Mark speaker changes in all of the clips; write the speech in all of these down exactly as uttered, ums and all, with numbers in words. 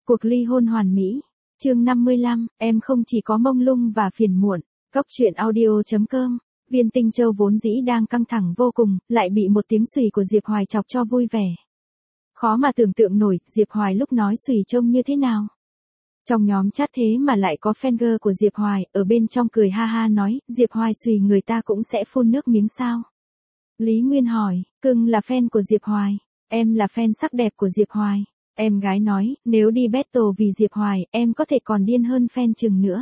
Speaker 1: Cuộc ly hôn hoàn mỹ. Chương năm mươi lăm, em không chỉ có mông lung và phiền muộn. Cốc truyện audio chấm com. Viên Tinh Châu vốn dĩ đang căng thẳng vô cùng, lại bị một tiếng xùy của Diệp Hoài chọc cho vui vẻ. Khó mà tưởng tượng nổi, Diệp Hoài lúc nói xùy trông như thế nào. Trong nhóm chat thế mà lại có fan girl của Diệp Hoài, ở bên trong cười ha ha nói, Diệp Hoài xùy người ta cũng sẽ phun nước miếng sao. Lý Nguyên hỏi, cưng là fan của Diệp Hoài, em là fan sắc đẹp của Diệp Hoài. Em gái nói, nếu đi battle vì Diệp Hoài, em có thể còn điên hơn fan Trừng nữa.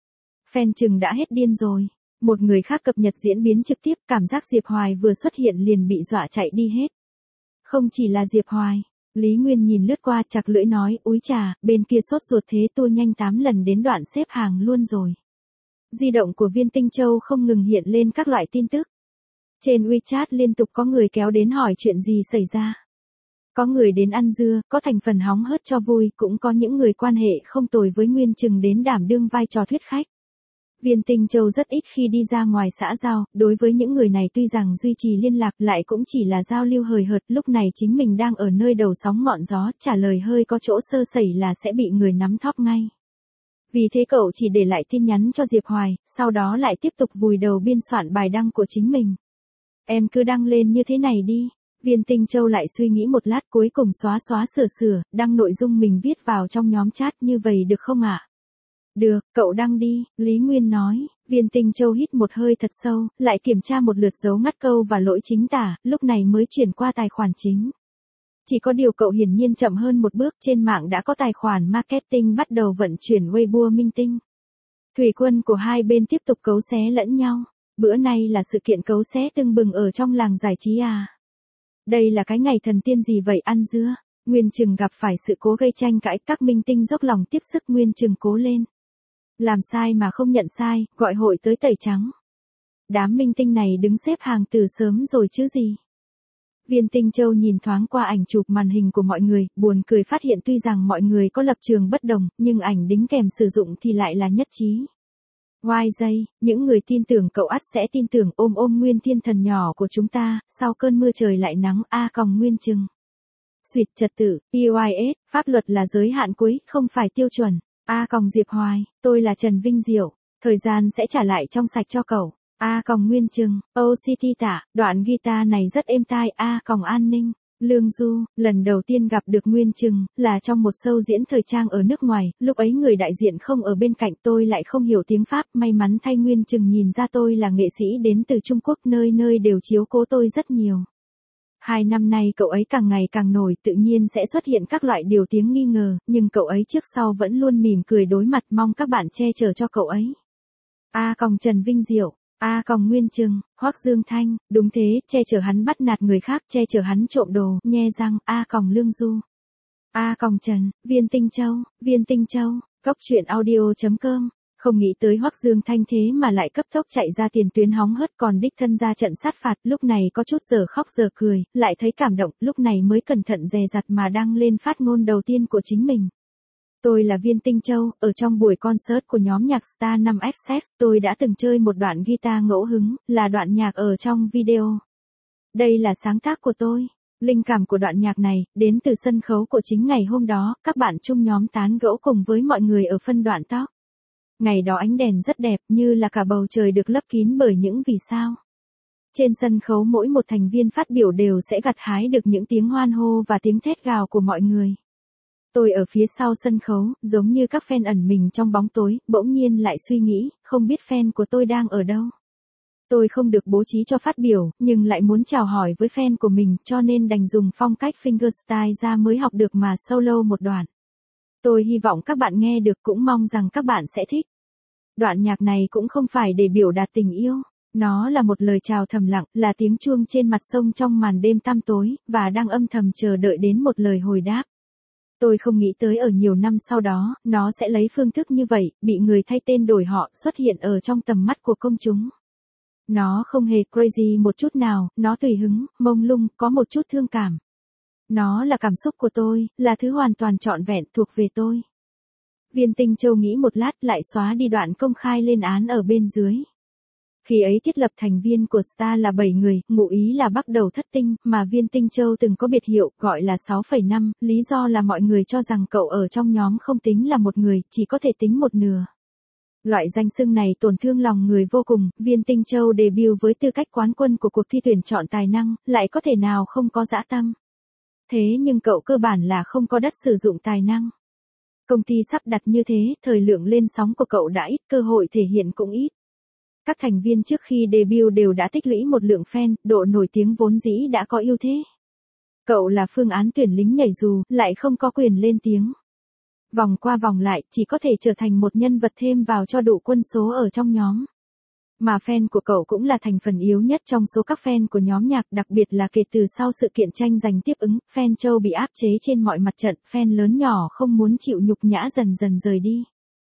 Speaker 1: Fan Trừng đã hết điên rồi. Một người khác cập nhật diễn biến trực tiếp, cảm giác Diệp Hoài vừa xuất hiện liền bị dọa chạy đi hết. Không chỉ là Diệp Hoài, Lý Nguyên nhìn lướt qua chặt lưỡi nói, úi trà, bên kia sốt ruột thế tua nhanh tám lần đến đoạn xếp hàng luôn rồi. Di động của Viên Tinh Châu không ngừng hiện lên các loại tin tức. Trên WeChat liên tục có người kéo đến hỏi chuyện gì xảy ra. Có người đến ăn dưa, có thành phần hóng hớt cho vui, cũng có những người quan hệ không tồi với Nguyên Trừng đến đảm đương vai trò thuyết khách. Viên Tinh Châu rất ít khi đi ra ngoài xã giao, đối với những người này tuy rằng duy trì liên lạc lại cũng chỉ là giao lưu hời hợt, lúc này chính mình đang ở nơi đầu sóng ngọn gió, trả lời hơi có chỗ sơ sẩy là sẽ bị người nắm thóp ngay. Vì thế cậu chỉ để lại tin nhắn cho Diệp Hoài, sau đó lại tiếp tục vùi đầu biên soạn bài đăng của chính mình. Em cứ đăng lên như thế này đi. Viên Tinh Châu lại suy nghĩ một lát cuối cùng xóa xóa sửa sửa, đăng nội dung mình viết vào trong nhóm chat như vậy được không ạ? À? Được, cậu đăng đi, Lý Nguyên nói. Viên Tinh Châu hít một hơi thật sâu, lại kiểm tra một lượt dấu ngắt câu và lỗi chính tả, lúc này mới chuyển qua tài khoản chính. Chỉ có điều cậu hiển nhiên chậm hơn một bước, trên mạng đã có tài khoản marketing bắt đầu vận chuyển Weibo minh tinh. Thủy quân của hai bên tiếp tục cấu xé lẫn nhau. Bữa nay là sự kiện cấu xé tưng bừng ở trong làng giải trí à? Đây là cái ngày thần tiên gì vậy ăn dưa? Nguyên Trừng gặp phải sự cố gây tranh cãi, các minh tinh dốc lòng tiếp sức Nguyên Trừng cố lên. Làm sai mà không nhận sai, gọi hội tới tẩy trắng. Đám minh tinh này đứng xếp hàng từ sớm rồi chứ gì. Viên Tinh Châu nhìn thoáng qua ảnh chụp màn hình của mọi người, buồn cười phát hiện tuy rằng mọi người có lập trường bất đồng, nhưng ảnh đính kèm sử dụng thì lại là nhất trí. Ngoài giây, những người tin tưởng cậu ắt sẽ tin tưởng ôm ôm Nguyên Thiên Thần nhỏ của chúng ta, sau cơn mưa trời lại nắng A còng Nguyên Trừng. Xuyệt trật tự, pê i ét, pháp luật là giới hạn cuối, không phải tiêu chuẩn. A còng Diệp Hoài, tôi là Trần Vinh Diệu, thời gian sẽ trả lại trong sạch cho cậu. A còng Nguyên Trừng, ô xê tê tả, đoạn guitar này rất êm tai. A còng An Ninh. Lương Du, lần đầu tiên gặp được Nguyên Trừng, là trong một show diễn thời trang ở nước ngoài, lúc ấy người đại diện không ở bên cạnh tôi lại không hiểu tiếng Pháp, may mắn thay Nguyên Trừng nhìn ra tôi là nghệ sĩ đến từ Trung Quốc nơi nơi đều chiếu cố tôi rất nhiều. Hai năm nay cậu ấy càng ngày càng nổi, tự nhiên sẽ xuất hiện các loại điều tiếng nghi ngờ, nhưng cậu ấy trước sau vẫn luôn mỉm cười đối mặt mong các bạn che chở cho cậu ấy. A còng Trần Vinh Diệu. A còng Nguyên Trừng, Hoắc Dương Thanh, đúng thế, che chở hắn bắt nạt người khác, che chở hắn trộm đồ, nhe răng. A còng Lương Du. A còng Trần, Viên Tinh Châu, Viên Tinh Châu, cốc truyện audio chấm com. Không nghĩ tới Hoắc Dương Thanh thế mà lại cấp tốc chạy ra tiền tuyến hóng hớt còn đích thân ra trận sát phạt, lúc này có chút giờ khóc giờ cười, lại thấy cảm động, lúc này mới cẩn thận dè dặt mà đăng lên phát ngôn đầu tiên của chính mình. Tôi là Viên Tinh Châu, ở trong buổi concert của nhóm nhạc Star năm Access tôi đã từng chơi một đoạn guitar ngẫu hứng, là đoạn nhạc ở trong video. Đây là sáng tác của tôi. Linh cảm của đoạn nhạc này, đến từ sân khấu của chính ngày hôm đó, các bạn chung nhóm tán gẫu cùng với mọi người ở phân đoạn talk. Ngày đó ánh đèn rất đẹp, như là cả bầu trời được lấp kín bởi những vì sao. Trên sân khấu mỗi một thành viên phát biểu đều sẽ gặt hái được những tiếng hoan hô và tiếng thét gào của mọi người. Tôi ở phía sau sân khấu, giống như các fan ẩn mình trong bóng tối, bỗng nhiên lại suy nghĩ, không biết fan của tôi đang ở đâu. Tôi không được bố trí cho phát biểu, nhưng lại muốn chào hỏi với fan của mình, cho nên đành dùng phong cách fingerstyle ra mới học được mà solo một đoạn. Tôi hy vọng các bạn nghe được, cũng mong rằng các bạn sẽ thích. Đoạn nhạc này cũng không phải để biểu đạt tình yêu, nó là một lời chào thầm lặng, là tiếng chuông trên mặt sông trong màn đêm tăm tối, và đang âm thầm chờ đợi đến một lời hồi đáp. Tôi không nghĩ tới ở nhiều năm sau đó, nó sẽ lấy phương thức như vậy, bị người thay tên đổi họ, xuất hiện ở trong tầm mắt của công chúng. Nó không hề crazy một chút nào, nó tùy hứng, mông lung, có một chút thương cảm. Nó là cảm xúc của tôi, là thứ hoàn toàn trọn vẹn thuộc về tôi. Viên Tinh Châu nghĩ một lát lại xóa đi đoạn công khai lên án ở bên dưới. Khi ấy thiết lập thành viên của Star là bảy người, ngụ ý là bắt đầu thất tinh, mà Viên Tinh Châu từng có biệt hiệu, gọi là sáu phẩy năm, lý do là mọi người cho rằng cậu ở trong nhóm không tính là một người, chỉ có thể tính một nửa. Loại danh xưng này tổn thương lòng người vô cùng, Viên Tinh Châu debut với tư cách quán quân của cuộc thi tuyển chọn tài năng, lại có thể nào không có dã tâm. Thế nhưng cậu cơ bản là không có đất sử dụng tài năng. Công ty sắp đặt như thế, thời lượng lên sóng của cậu đã ít, cơ hội thể hiện cũng ít. Các thành viên trước khi debut đều đã tích lũy một lượng fan, độ nổi tiếng vốn dĩ đã có ưu thế. Cậu là phương án tuyển lính nhảy dù, lại không có quyền lên tiếng. Vòng qua vòng lại, chỉ có thể trở thành một nhân vật thêm vào cho đủ quân số ở trong nhóm. Mà fan của cậu cũng là thành phần yếu nhất trong số các fan của nhóm nhạc, đặc biệt là kể từ sau sự kiện tranh giành tiếp ứng, fan Châu bị áp chế trên mọi mặt trận, fan lớn nhỏ không muốn chịu nhục nhã dần dần rời đi.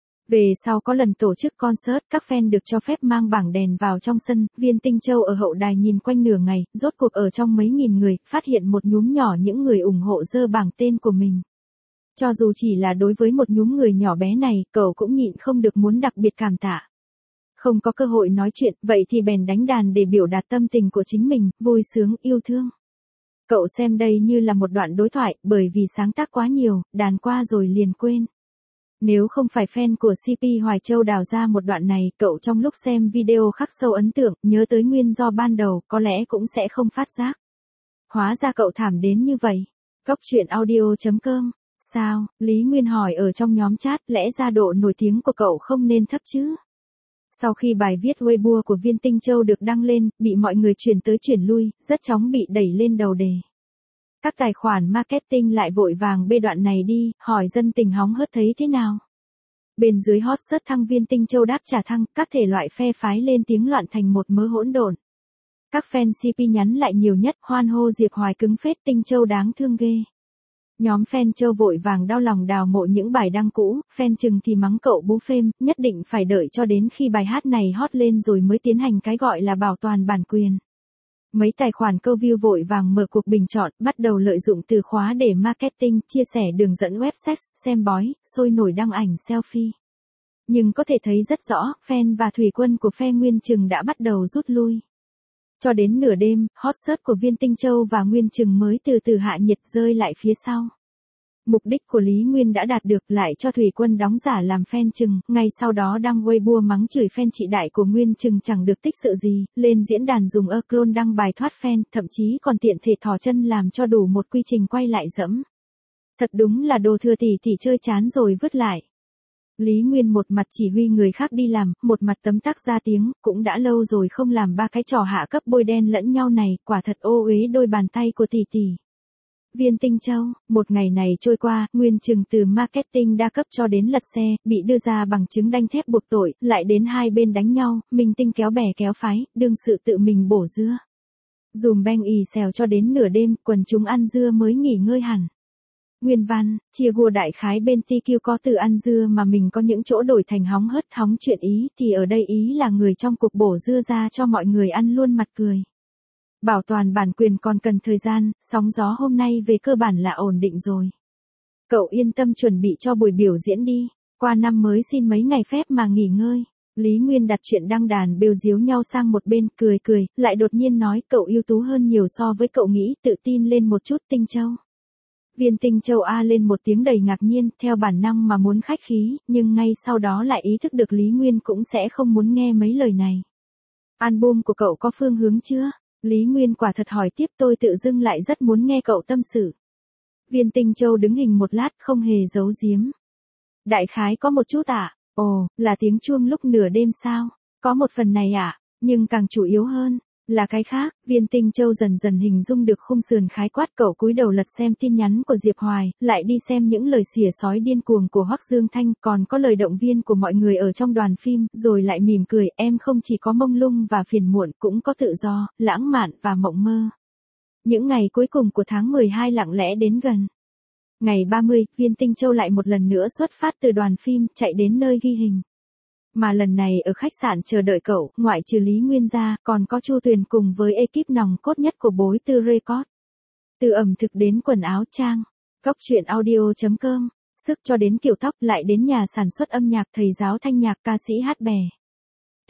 Speaker 1: Về sau có lần tổ chức concert, các fan được cho phép mang bảng đèn vào trong sân, Viên Tinh Châu ở hậu đài nhìn quanh nửa ngày, rốt cuộc ở trong mấy nghìn người, phát hiện một nhúm nhỏ những người ủng hộ giơ bảng tên của mình. Cho dù chỉ là đối với một nhúm người nhỏ bé này, cậu cũng nhịn không được muốn đặc biệt cảm tạ. Không có cơ hội nói chuyện, vậy thì bèn đánh đàn để biểu đạt tâm tình của chính mình, vui sướng, yêu thương. Cậu xem đây như là một đoạn đối thoại, bởi vì sáng tác quá nhiều, đàn qua rồi liền quên. Nếu không phải fan của xê pê Hoài Châu đào ra một đoạn này, cậu trong lúc xem video khắc sâu ấn tượng, nhớ tới nguyên do ban đầu, có lẽ cũng sẽ không phát giác. Hóa ra cậu thảm đến như vậy. Cóc truyện audio chấm com. Sao, Lý Nguyên hỏi ở trong nhóm chat, lẽ ra độ nổi tiếng của cậu không nên thấp chứ? Sau khi bài viết Weibo của Viên Tinh Châu được đăng lên, bị mọi người chuyển tới chuyển lui, rất chóng bị đẩy lên đầu đề. Các tài khoản marketing lại vội vàng bê đoạn này đi, hỏi dân tình hóng hớt thấy thế nào. Bên dưới hot search thăng Viên Tinh Châu đáp trả thăng, các thể loại phe phái lên tiếng loạn thành một mớ hỗn độn. Các fan xê pê nhắn lại nhiều nhất, hoan hô Diệp Hoài cứng phết, Tinh Châu đáng thương ghê. Nhóm fan Châu vội vàng đau lòng đào mộ những bài đăng cũ, fan chừng thì mắng cậu bú phêm, nhất định phải đợi cho đến khi bài hát này hot lên rồi mới tiến hành cái gọi là bảo toàn bản quyền. Mấy tài khoản câu view vội vàng mở cuộc bình chọn, bắt đầu lợi dụng từ khóa để marketing, chia sẻ đường dẫn web sex, xem bói, sôi nổi đăng ảnh selfie. Nhưng có thể thấy rất rõ, fan và thủy quân của phe Nguyên Trừng đã bắt đầu rút lui. Cho đến nửa đêm, hot search của Viên Tinh Châu và Nguyên Trừng mới từ từ hạ nhiệt rơi lại phía sau. Mục đích của Lý Nguyên đã đạt được, lại cho thủy quân đóng giả làm fan Trừng, ngay sau đó đăng Weibo mắng chửi fan chị đại của Nguyên Trừng chẳng được tích sự gì, lên diễn đàn dùng ơ clone đăng bài thoát fan, thậm chí còn tiện thể thò chân làm cho đủ một quy trình quay lại dẫm. Thật đúng là đồ thừa tỷ tỷ chơi chán rồi vứt lại. Lý Nguyên một mặt chỉ huy người khác đi làm, một mặt tấm tắc ra tiếng, cũng đã lâu rồi không làm ba cái trò hạ cấp bôi đen lẫn nhau này, quả thật ô uế đôi bàn tay của tỷ tỷ. Viên Tinh Châu, một ngày này trôi qua, Nguyên Trừng từ marketing đa cấp cho đến lật xe, bị đưa ra bằng chứng đanh thép buộc tội, lại đến hai bên đánh nhau, minh tinh kéo bè kéo phái, đương sự tự mình bổ dưa. Dùm beng ì xèo cho đến nửa đêm, quần chúng ăn dưa mới nghỉ ngơi hẳn. Nguyên văn, chia gua đại khái bên tê quy có từ ăn dưa mà mình có những chỗ đổi thành hóng hớt hóng chuyện ý, thì ở đây ý là người trong cuộc bổ dưa ra cho mọi người ăn luôn mặt cười. Bảo toàn bản quyền còn cần thời gian, sóng gió hôm nay về cơ bản là ổn định rồi. Cậu yên tâm chuẩn bị cho buổi biểu diễn đi, qua năm mới xin mấy ngày phép mà nghỉ ngơi. Lý Nguyên đặt chuyện đăng đàn bêu díu nhau sang một bên, cười cười, lại đột nhiên nói cậu ưu tú hơn nhiều so với cậu nghĩ, tự tin lên một chút Tinh Châu. Viên Tinh Châu a lên một tiếng đầy ngạc nhiên, theo bản năng mà muốn khách khí, nhưng ngay sau đó lại ý thức được Lý Nguyên cũng sẽ không muốn nghe mấy lời này. Album của cậu có phương hướng chưa? Lý Nguyên quả thật hỏi tiếp, tôi tự dưng lại rất muốn nghe cậu tâm sự. Viên Tinh Châu đứng hình một lát không hề giấu giếm. Đại khái có một chút ạ, à? Ồ, là tiếng chuông lúc nửa đêm sao? Có một phần này ạ, à? Nhưng càng chủ yếu hơn là cái khác. Viên Tinh Châu dần dần hình dung được khung sườn khái quát, cậu cúi đầu lật xem tin nhắn của Diệp Hoài, lại đi xem những lời xỉa sói điên cuồng của Hoắc Dương Thanh, còn có lời động viên của mọi người ở trong đoàn phim, rồi lại mỉm cười, em không chỉ có mông lung và phiền muộn, cũng có tự do, lãng mạn và mộng mơ. Những ngày cuối cùng của tháng mười hai lặng lẽ đến gần. Ngày ba mươi, Viên Tinh Châu lại một lần nữa xuất phát từ đoàn phim, chạy đến nơi ghi hình. Mà lần này ở khách sạn chờ đợi cậu, ngoại trừ Lý Nguyên ra, còn có Chu Tuyền cùng với ekip nòng cốt nhất của Bối Tư Record. Từ ẩm thực đến quần áo trang, cóc truyện audio chấm com, sức cho đến kiểu tóc, lại đến nhà sản xuất âm nhạc thầy giáo thanh nhạc ca sĩ hát bè.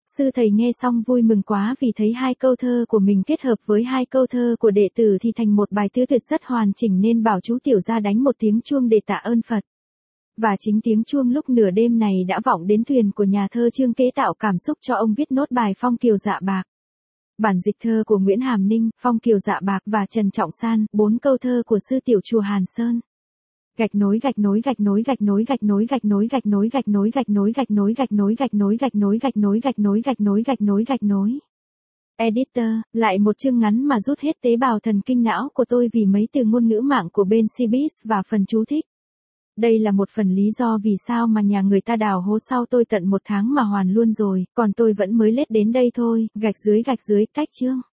Speaker 1: Sư thầy nghe xong vui mừng quá vì thấy hai câu thơ của mình kết hợp với hai câu thơ của đệ tử thì thành một bài tứ tuyệt rất hoàn chỉnh nên bảo chú tiểu ra đánh một tiếng chuông để tạ ơn Phật. Và chính tiếng chuông lúc nửa đêm này đã vọng đến thuyền của nhà thơ Trương Kế tạo cảm xúc cho ông viết nốt bài Phong Kiều Dạ Bạc. Bản dịch thơ của Nguyễn Hàm Ninh, Phong Kiều Dạ Bạc và Trần Trọng San, bốn câu thơ của sư tiểu chùa Hàn Sơn. Gạch nối gạch nối gạch nối gạch nối gạch nối gạch nối gạch nối gạch nối gạch nối gạch nối gạch nối gạch nối gạch nối gạch nối gạch nối gạch nối gạch nối gạch nối. Editor, lại một chương ngắn mà rút hết tế bào thần kinh não của tôi vì mấy từ ngôn ngữ mạng của bên Cbiz và phần chú thích. Đây là một phần lý do vì sao mà nhà người ta đào hố sau tôi tận một tháng mà hoàn luôn rồi, còn tôi vẫn mới lết đến đây thôi, gạch dưới gạch dưới, cách chương.